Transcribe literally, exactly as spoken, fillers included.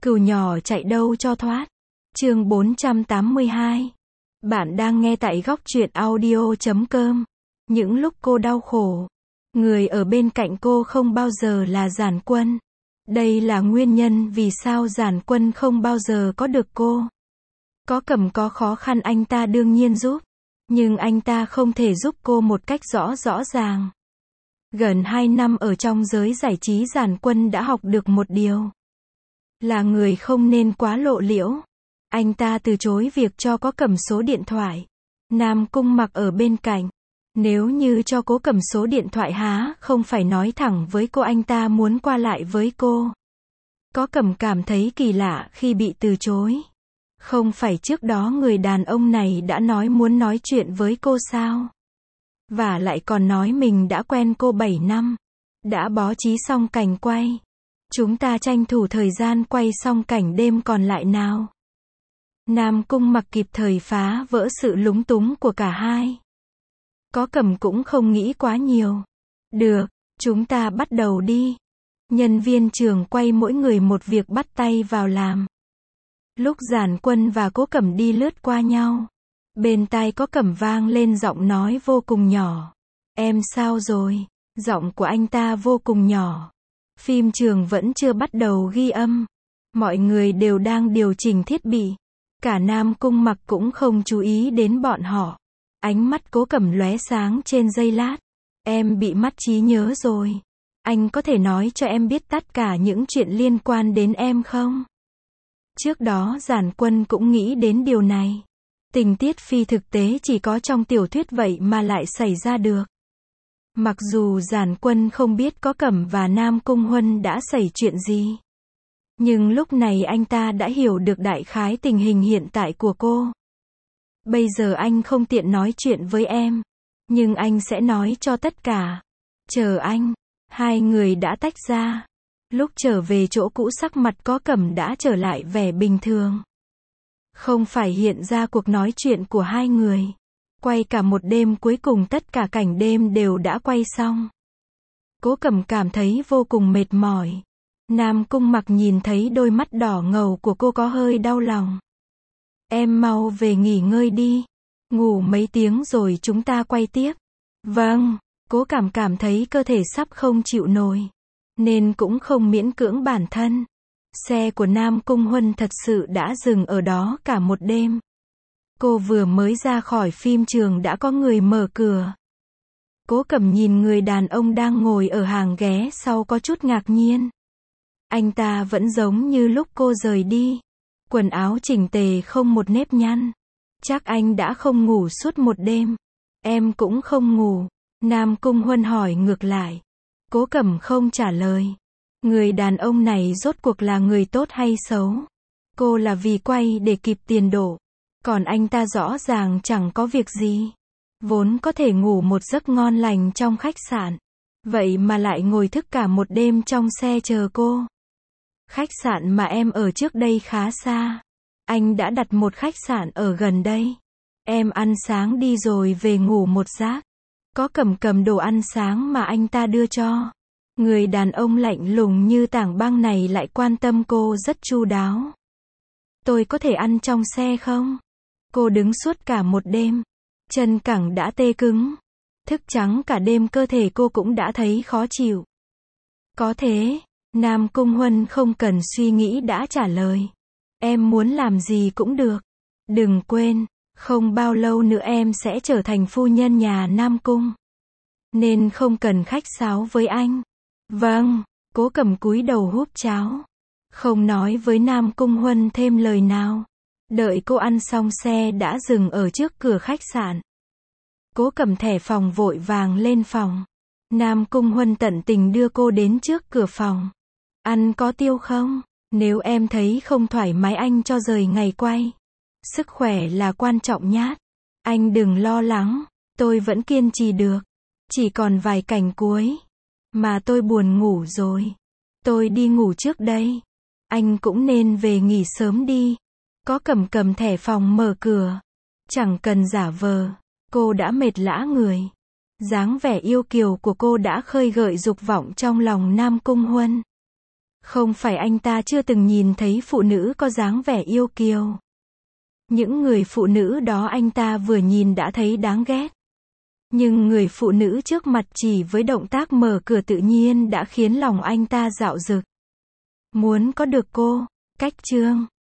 Cừu nhỏ chạy đâu cho thoát. Chương bốn trăm tám mươi hai. Bạn đang nghe tại góc truyện audio chấm com. Những lúc cô đau khổ, người ở bên cạnh cô không bao giờ là Giản Quân. Đây là nguyên nhân vì sao Giản Quân không bao giờ có được cô. Có Cẩm có khó khăn anh ta đương nhiên giúp, nhưng anh ta không thể giúp cô một cách rõ rõ ràng. Gần hai năm ở trong giới giải trí, Giản Quân đã học được một điều. Là người không nên quá lộ liễu. Anh ta từ chối việc cho Có Cẩm số điện thoại. Nam Cung Mặc ở bên cạnh. Nếu như cho Cố Cẩm số điện thoại há không phải nói thẳng với cô anh ta muốn qua lại với cô. Có Cẩm cảm thấy kỳ lạ khi bị từ chối. Không phải trước đó người đàn ông này đã nói muốn nói chuyện với cô sao? Và lại còn nói mình đã quen cô bảy năm. Đã bó trí xong cảnh quay. Chúng ta tranh thủ thời gian quay xong cảnh đêm còn lại nào. Nam Cung Mặc kịp thời phá vỡ sự lúng túng của cả hai. Có Cẩm cũng không nghĩ quá nhiều. Được, chúng ta bắt đầu đi. Nhân viên trường quay mỗi người một việc bắt tay vào làm. Lúc Giản Quân và Cố Cẩm đi lướt qua nhau, bên tai Có Cẩm vang lên giọng nói vô cùng nhỏ. Em sao rồi? Giọng của anh ta vô cùng nhỏ. Phim trường vẫn chưa bắt đầu ghi âm. Mọi người đều đang điều chỉnh thiết bị. Cả Nam Cung Mặc cũng không chú ý đến bọn họ. Ánh mắt Cố Cẩm lóe sáng trên giây lát. Em bị mất trí nhớ rồi. Anh có thể nói cho em biết tất cả những chuyện liên quan đến em không? Trước đó Giản Quân cũng nghĩ đến điều này. Tình tiết phi thực tế chỉ có trong tiểu thuyết vậy mà lại xảy ra được. Mặc dù Giản Quân không biết Có Cẩm và Nam Cung Huân đã xảy chuyện gì. Nhưng lúc này anh ta đã hiểu được đại khái tình hình hiện tại của cô. Bây giờ anh không tiện nói chuyện với em. Nhưng anh sẽ nói cho tất cả. Chờ anh. Hai người đã tách ra. Lúc trở về chỗ cũ sắc mặt Có Cẩm đã trở lại vẻ bình thường. Không phải hiện ra cuộc nói chuyện của hai người. Quay cả một đêm cuối cùng tất cả cảnh đêm đều đã quay xong. Cố Cẩm cảm thấy vô cùng mệt mỏi. Nam Cung Mặc nhìn thấy đôi mắt đỏ ngầu của cô có hơi đau lòng. Em mau về nghỉ ngơi đi. Ngủ mấy tiếng rồi chúng ta quay tiếp. Vâng, Cố Cảm cảm thấy cơ thể sắp không chịu nổi. Nên cũng không miễn cưỡng bản thân. Xe của Nam Cung Huân thật sự đã dừng ở đó cả một đêm. Cô vừa mới ra khỏi phim trường đã có người mở cửa. Cố Cẩm nhìn người đàn ông đang ngồi ở hàng ghế sau có chút ngạc nhiên. Anh ta vẫn giống như lúc cô rời đi. Quần áo chỉnh tề không một nếp nhăn. Chắc anh đã không ngủ suốt một đêm. Em cũng không ngủ. Nam Cung Huân hỏi ngược lại. Cố Cẩm không trả lời. Người đàn ông này rốt cuộc là người tốt hay xấu? Cô là vì quay để kịp tiền đổ. Còn anh ta rõ ràng chẳng có việc gì. Vốn có thể ngủ một giấc ngon lành trong khách sạn. Vậy mà lại ngồi thức cả một đêm trong xe chờ cô. Khách sạn mà em ở trước đây khá xa. Anh đã đặt một khách sạn ở gần đây. Em ăn sáng đi rồi về ngủ một giấc. Có Cẩm cầm đồ ăn sáng mà anh ta đưa cho. Người đàn ông lạnh lùng như tảng băng này lại quan tâm cô rất chu đáo. Tôi có thể ăn trong xe không? Cô đứng suốt cả một đêm. Chân cẳng đã tê cứng. Thức trắng cả đêm cơ thể cô cũng đã thấy khó chịu. Có thế. Nam Cung Huân không cần suy nghĩ đã trả lời. Em muốn làm gì cũng được. Đừng quên, không bao lâu nữa em sẽ trở thành phu nhân nhà Nam Cung. Nên không cần khách sáo với anh. Vâng, Cố Cẩm cúi đầu húp cháo. Không nói với Nam Cung Huân thêm lời nào. Đợi cô ăn xong xe đã dừng ở trước cửa khách sạn. Cố Cẩm thẻ phòng vội vàng lên phòng. Nam Cung Huân tận tình đưa cô đến trước cửa phòng. Ăn có tiêu không? Nếu em thấy không thoải mái anh cho rời ngày quay. Sức khỏe là quan trọng nhát. Anh đừng lo lắng. Tôi vẫn kiên trì được. Chỉ còn vài cảnh cuối. Mà tôi buồn ngủ rồi. Tôi đi ngủ trước đây. Anh cũng nên về nghỉ sớm đi. Có Cẩm cầm thẻ phòng mở cửa. Chẳng cần giả vờ. Cô đã mệt lả người. Dáng vẻ yêu kiều của cô đã khơi gợi dục vọng trong lòng Nam Cung Huân. Không phải anh ta chưa từng nhìn thấy phụ nữ có dáng vẻ yêu kiều. Những người phụ nữ đó anh ta vừa nhìn đã thấy đáng ghét. Nhưng người phụ nữ trước mặt chỉ với động tác mở cửa tự nhiên đã khiến lòng anh ta dạo dực. Muốn có được cô. Cách chương